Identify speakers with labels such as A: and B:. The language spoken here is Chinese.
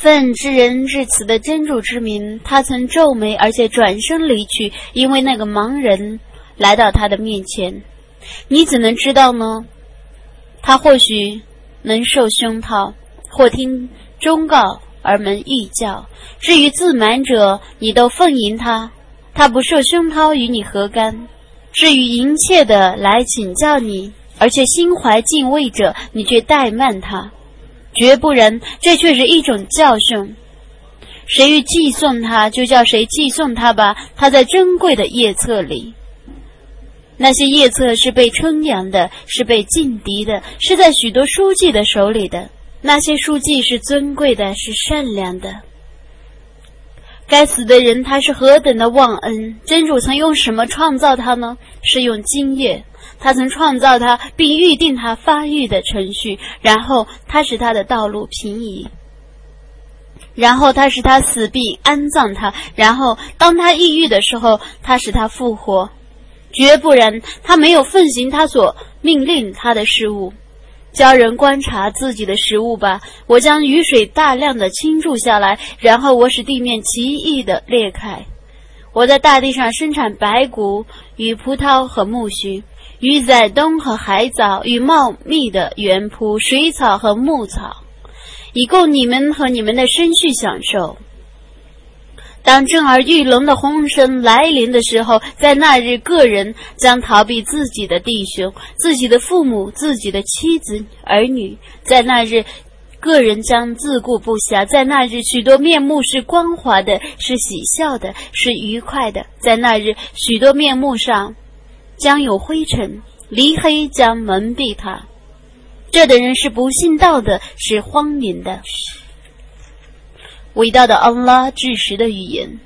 A: 奉知人至此的真主之名，他曾皱眉，而且转身离去，因为那个盲人来到他的面前。你怎能知道呢？他或许能受熏陶，或听忠告而门异教。至于自满者，你都奉迎他，他不受熏陶与你何干？至于淫切的来请教你，而且心怀敬畏者，你却怠慢他，绝不然，这却是一种教训。谁欲寄送他，就叫谁寄送他吧，他在珍贵的页册里。那些页册是被称扬的，是被劲敌的，是在许多书记的手里的。那些书记是尊贵的，是善良的。该死的人，他是何等的忘恩！真主曾用什么创造他呢？是用精液。他曾创造他，并预定他发育的程序，然后他使他的道路平移，然后他使他死并安葬他，然后当他抑郁的时候，他使他复活。绝不然，他没有奉行他所命令他的事物。教人观察自己的食物吧，我将雨水大量的倾注下来，然后我使地面奇异的裂开。我在大地上生产白谷与葡萄和苜蓿，与宰冬和海藻，与茂密的原铺水草和牧草，以供你们和你们的生畜享受。当震耳欲聋的轰声来临的时候，在那日个人将逃避自己的弟兄、自己的父母、自己的妻子儿女，在那日个人将自顾不暇，在那日许多面目是光滑的，是喜笑的，是愉快的，在那日许多面目上将有灰尘，黎黑将蒙蔽他。这等人是不信道的，是荒淫的。伟大的安拉至实的语言。